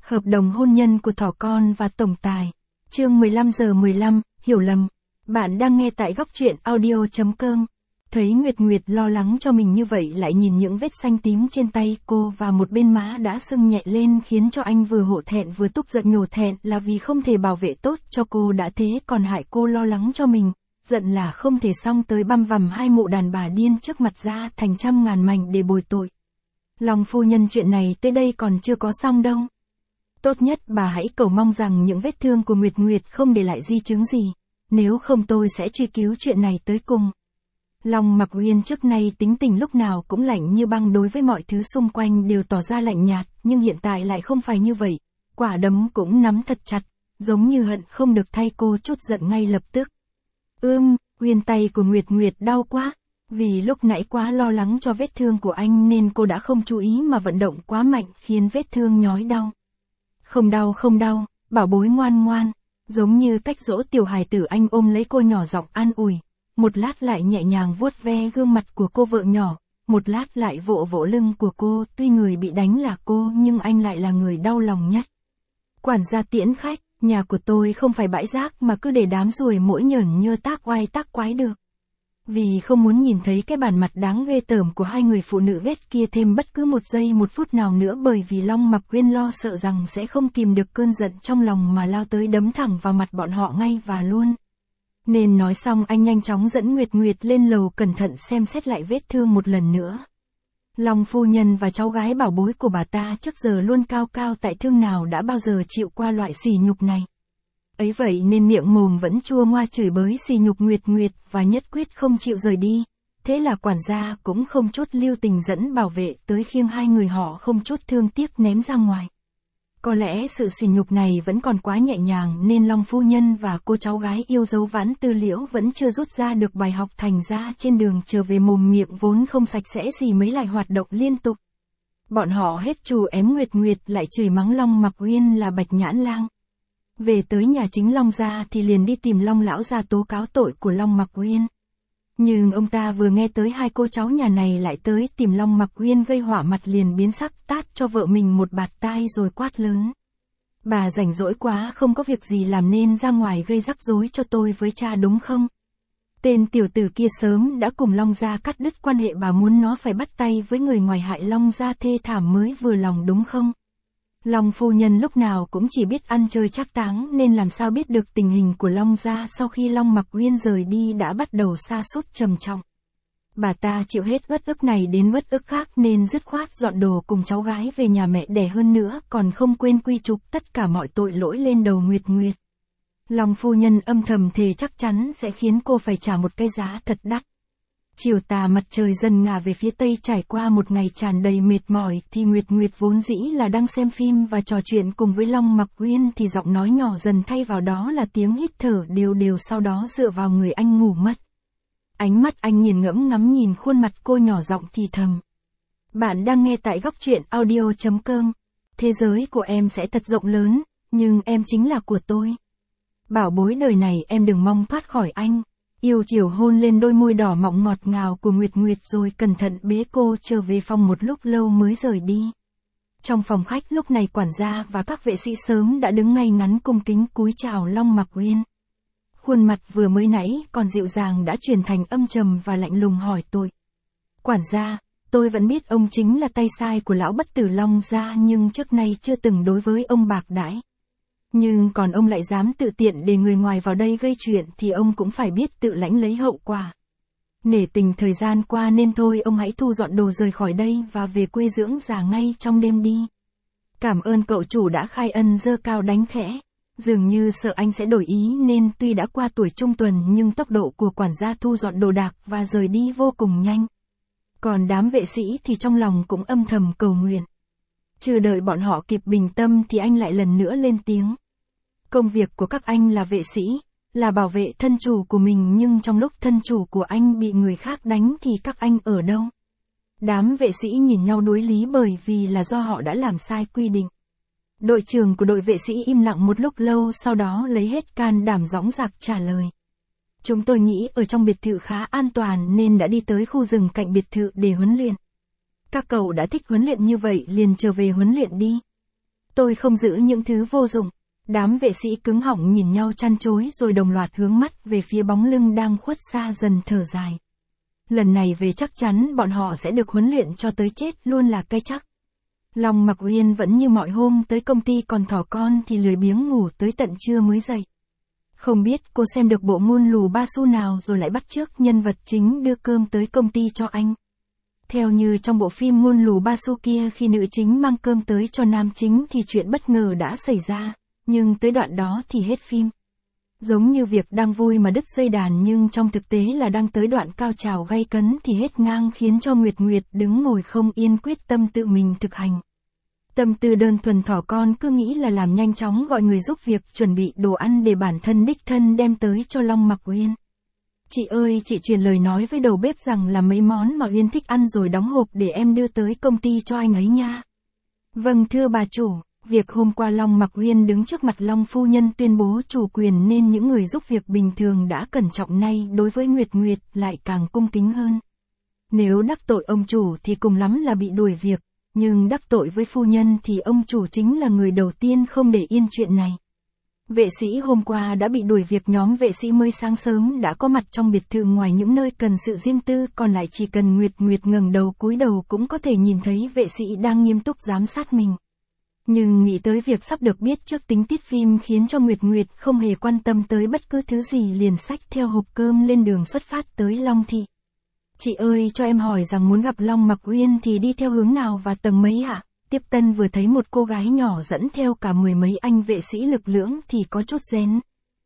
Hợp đồng hôn nhân của thỏ con và tổng tài. Chương 15:15, hiểu lầm. Bạn đang nghe tại góc truyện audio.com. Thấy Nguyệt Nguyệt lo lắng cho mình như vậy lại nhìn những vết xanh tím trên tay cô và một bên má đã sưng nhẹ lên khiến cho anh vừa hổ thẹn vừa tức giận. Nhổ thẹn là vì không thể bảo vệ tốt cho cô đã thế còn hại cô lo lắng cho mình. Giận là không thể xong tới băm vằm hai mụ đàn bà điên trước mặt ra thành trăm ngàn mảnh để bồi tội. Long phu nhân, chuyện này tới đây còn chưa có xong đâu. Tốt nhất bà hãy cầu mong rằng những vết thương của Nguyệt Nguyệt không để lại di chứng gì, nếu không tôi sẽ truy cứu chuyện này tới cùng. Long Mặc Uyên trước nay tính tình lúc nào cũng lạnh như băng, đối với mọi thứ xung quanh đều tỏ ra lạnh nhạt, nhưng hiện tại lại không phải như vậy, quả đấm cũng nắm thật chặt, giống như hận không được thay cô chút giận ngay lập tức. Uyên, tay của Nguyệt Nguyệt đau quá. Vì lúc nãy quá lo lắng cho vết thương của anh nên cô đã không chú ý mà vận động quá mạnh khiến vết thương nhói đau. Không đau, bảo bối ngoan ngoan. Giống như cách dỗ tiểu hài tử, anh ôm lấy cô nhỏ giọng an ủi. Một lát lại nhẹ nhàng vuốt ve gương mặt của cô vợ nhỏ, một lát lại vỗ vỗ lưng của cô. Tuy người bị đánh là cô nhưng anh lại là người đau lòng nhất. Quản gia tiễn khách, nhà của tôi không phải bãi rác mà cứ để đám ruồi mỗi nhởn nhơ tác oai tác quái được. Vì không muốn nhìn thấy cái bản mặt đáng ghê tởm của hai người phụ nữ ghét kia thêm bất cứ một giây một phút nào nữa, bởi vì Long Mặc Uyên lo sợ rằng sẽ không kìm được cơn giận trong lòng mà lao tới đấm thẳng vào mặt bọn họ ngay và luôn. Nên nói xong anh nhanh chóng dẫn Nguyệt Nguyệt lên lầu cẩn thận xem xét lại vết thương một lần nữa. Long phu nhân và cháu gái bảo bối của bà ta trước giờ luôn cao cao tại thượng, nào đã bao giờ chịu qua loại sỉ nhục này. Ấy vậy nên miệng mồm vẫn chua ngoa chửi bới sỉ nhục Nguyệt Nguyệt và nhất quyết không chịu rời đi. Thế là quản gia cũng không chút lưu tình dẫn bảo vệ tới khiêng hai người họ không chút thương tiếc ném ra ngoài. Có lẽ sự sỉ nhục này vẫn còn quá nhẹ nhàng nên Long phu nhân và cô cháu gái yêu dấu ván Tư Liễu vẫn chưa rút ra được bài học, thành ra trên đường trở về mồm miệng vốn không sạch sẽ gì mấy lại hoạt động liên tục. Bọn họ hết trù ém Nguyệt Nguyệt lại chửi mắng Long Mặc Uyên là bạch nhãn lang. Về tới nhà chính Long gia thì liền đi tìm Long lão gia tố cáo tội của Long Mặc Uyên. Nhưng ông ta vừa nghe tới hai cô cháu nhà này lại tới tìm Long Mặc Uyên gây hỏa mặt liền biến sắc, tát cho vợ mình một bạt tai rồi quát lớn. Bà rảnh rỗi quá không có việc gì làm nên ra ngoài gây rắc rối cho tôi với cha đúng không? Tên tiểu tử kia sớm đã cùng Long gia cắt đứt quan hệ, bà muốn nó phải bắt tay với người ngoài hại Long gia thê thảm mới vừa lòng đúng không? Long phu nhân lúc nào cũng chỉ biết ăn chơi trác táng nên làm sao biết được tình hình của Long gia sau khi Long Mặc Uyên rời đi đã bắt đầu sa sút trầm trọng. Bà ta chịu hết uất ức này đến uất ức khác nên dứt khoát dọn đồ cùng cháu gái về nhà mẹ đẻ, hơn nữa còn không quên quy chụp tất cả mọi tội lỗi lên đầu Nguyệt Nguyệt. Long phu nhân âm thầm thề chắc chắn sẽ khiến cô phải trả một cái giá thật đắt. Chiều tà mặt trời dần ngả về phía tây, trải qua một ngày tràn đầy mệt mỏi thì Nguyệt Nguyệt vốn dĩ là đang xem phim và trò chuyện cùng với Long Mặc Uyên thì giọng nói nhỏ dần thay vào đó là tiếng hít thở đều đều, sau đó dựa vào người anh ngủ mất. Ánh mắt anh nghiền ngẫm ngắm nhìn khuôn mặt cô, nhỏ giọng thì thầm. Bạn đang nghe tại góc truyện audio.com. Thế giới của em sẽ thật rộng lớn, nhưng em chính là của tôi. Bảo bối, đời này em đừng mong thoát khỏi anh. Yêu chiều hôn lên đôi môi đỏ mọng ngọt ngào của Nguyệt Nguyệt rồi cẩn thận bế cô trở về phòng, một lúc lâu mới rời đi. Trong phòng khách lúc này quản gia và các vệ sĩ sớm đã đứng ngay ngắn cung kính cúi chào Long Mặc Uyên. Khuôn mặt vừa mới nãy còn dịu dàng đã chuyển thành âm trầm và lạnh lùng hỏi tội. Quản gia, tôi vẫn biết ông chính là tay sai của lão bất tử Long gia nhưng trước nay chưa từng đối với ông bạc đãi. Nhưng còn ông lại dám tự tiện để người ngoài vào đây gây chuyện thì ông cũng phải biết tự lãnh lấy hậu quả. Nể tình thời gian qua nên thôi ông hãy thu dọn đồ rời khỏi đây và về quê dưỡng già ngay trong đêm đi. Cảm ơn cậu chủ đã khai ân, giơ cao đánh khẽ. Dường như sợ anh sẽ đổi ý nên tuy đã qua tuổi trung tuần nhưng tốc độ của quản gia thu dọn đồ đạc và rời đi vô cùng nhanh. Còn đám vệ sĩ thì trong lòng cũng âm thầm cầu nguyện. Chưa đợi bọn họ kịp bình tâm thì anh lại lần nữa lên tiếng. Công việc của các anh là vệ sĩ, là bảo vệ thân chủ của mình, nhưng trong lúc thân chủ của anh bị người khác đánh thì các anh ở đâu? Đám vệ sĩ nhìn nhau đối lý bởi vì là do họ đã làm sai quy định. Đội trưởng của đội vệ sĩ im lặng một lúc lâu, sau đó lấy hết can đảm dõng dạc trả lời. Chúng tôi nghĩ ở trong biệt thự khá an toàn nên đã đi tới khu rừng cạnh biệt thự để huấn luyện. Các cậu đã thích huấn luyện như vậy liền trở về huấn luyện đi. Tôi không giữ những thứ vô dụng. Đám vệ sĩ cứng họng nhìn nhau chăn chối rồi đồng loạt hướng mắt về phía bóng lưng đang khuất xa dần thở dài. Lần này về chắc chắn bọn họ sẽ được huấn luyện cho tới chết luôn là cái chắc. Long Mặc Uyên vẫn như mọi hôm tới công ty, còn thỏ con thì lười biếng ngủ tới tận trưa mới dậy. Không biết cô xem được bộ Moon Lù Ba Su nào rồi lại bắt chước nhân vật chính đưa cơm tới công ty cho anh. Theo như trong bộ phim Moon Lù Ba Su kia, khi nữ chính mang cơm tới cho nam chính thì chuyện bất ngờ đã xảy ra, nhưng tới đoạn đó thì hết phim. Giống như việc đang vui mà đứt dây đàn, nhưng trong thực tế là đang tới đoạn cao trào gay cấn thì hết ngang, khiến cho Nguyệt Nguyệt đứng ngồi không yên, quyết tâm tự mình thực hành. Tâm tư đơn thuần thỏ con cứ nghĩ là làm nhanh chóng gọi người giúp việc chuẩn bị đồ ăn để bản thân đích thân đem tới cho Long Mặc Uyên. Chị ơi, chị truyền lời nói với đầu bếp rằng là mấy món mà Uyên thích ăn rồi đóng hộp để em đưa tới công ty cho anh ấy nha. Vâng thưa bà chủ. Việc hôm qua Long Mặc Uyên đứng trước mặt Long phu nhân tuyên bố chủ quyền nên những người giúp việc bình thường đã cẩn trọng, nay đối với Nguyệt Nguyệt lại càng cung kính hơn. Nếu đắc tội ông chủ thì cùng lắm là bị đuổi việc, nhưng đắc tội với phu nhân thì ông chủ chính là người đầu tiên không để yên chuyện này. Vệ sĩ hôm qua đã bị đuổi việc, nhóm vệ sĩ mới sáng sớm đã có mặt trong biệt thự, ngoài những nơi cần sự riêng tư còn lại chỉ cần Nguyệt Nguyệt ngẩng đầu cúi đầu cũng có thể nhìn thấy vệ sĩ đang nghiêm túc giám sát mình. Nhưng nghĩ tới việc sắp được biết trước tính tiết phim khiến cho Nguyệt Nguyệt không hề quan tâm tới bất cứ thứ gì, liền xách theo hộp cơm lên đường xuất phát tới Long Thị. Chị ơi, cho em hỏi rằng muốn gặp Long Mặc Uyên thì đi theo hướng nào và tầng mấy ạ? Tiếp tân vừa thấy một cô gái nhỏ dẫn theo cả mười mấy anh vệ sĩ lực lưỡng thì có chút rén.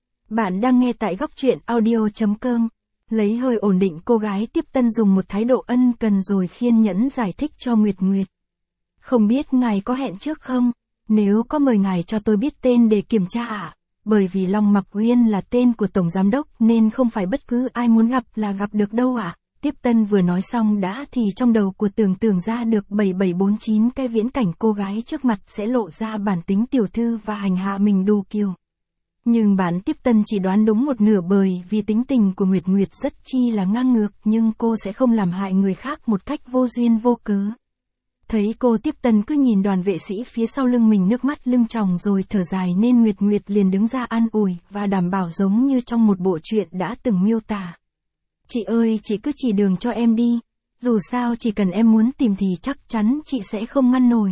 Bạn đang nghe tại góc truyện audio.com. Lấy hơi ổn định cô gái tiếp tân dùng một thái độ ân cần rồi khiên nhẫn giải thích cho Nguyệt Nguyệt. Không biết ngài có hẹn trước không? Nếu có mời ngài cho tôi biết tên để kiểm tra ạ. Bởi vì Long Mặc Uyên là tên của tổng giám đốc nên không phải bất cứ ai muốn gặp là gặp được đâu ạ. Tiếp tân vừa nói xong đã thì trong đầu của tưởng ra được 7749 cái viễn cảnh cô gái trước mặt sẽ lộ ra bản tính tiểu thư và hành hạ mình đủ kiểu. Nhưng bản tiếp tân chỉ đoán đúng một nửa, bởi vì tính tình của Nguyệt Nguyệt rất chi là ngang ngược, nhưng cô sẽ không làm hại người khác một cách vô duyên vô cớ. Thấy cô tiếp tân cứ nhìn đoàn vệ sĩ phía sau lưng mình nước mắt lưng tròng rồi thở dài nên Nguyệt Nguyệt liền đứng ra an ủi và đảm bảo giống như trong một bộ truyện đã từng miêu tả. Chị ơi, chị cứ chỉ đường cho em đi. Dù sao chỉ cần em muốn tìm thì chắc chắn chị sẽ không ngăn nổi.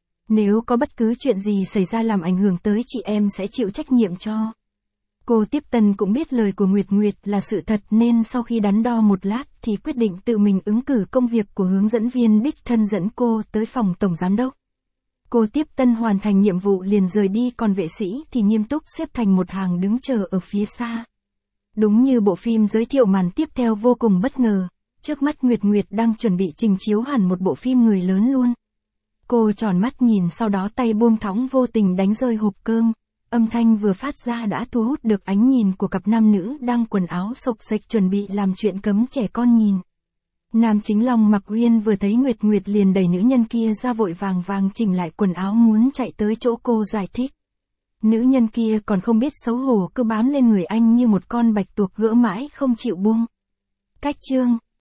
Nếu có bất cứ chuyện gì xảy ra làm ảnh hưởng tới chị, em sẽ chịu trách nhiệm cho. Cô tiếp tân cũng biết lời của Nguyệt Nguyệt là sự thật nên sau khi đắn đo một lát thì quyết định tự mình ứng cử công việc của hướng dẫn viên đích thân dẫn cô tới phòng tổng giám đốc. Cô tiếp tân hoàn thành nhiệm vụ liền rời đi, còn vệ sĩ thì nghiêm túc xếp thành một hàng đứng chờ ở phía xa. Đúng như bộ phim giới thiệu, màn tiếp theo vô cùng bất ngờ. Trước mắt Nguyệt Nguyệt đang chuẩn bị trình chiếu hẳn một bộ phim người lớn luôn. Cô tròn mắt nhìn, sau đó tay buông thõng vô tình đánh rơi hộp cơm. Âm thanh vừa phát ra đã thu hút được ánh nhìn của cặp nam nữ đang quần áo xộc xệch chuẩn bị làm chuyện cấm trẻ con nhìn. Nam chính Long Mặc Uyên vừa thấy Nguyệt Nguyệt liền đẩy nữ nhân kia ra, vội vàng chỉnh lại quần áo muốn chạy tới chỗ cô giải thích. Nữ nhân kia còn không biết xấu hổ cứ bám lên người anh như một con bạch tuộc gỡ mãi không chịu buông. Cách chương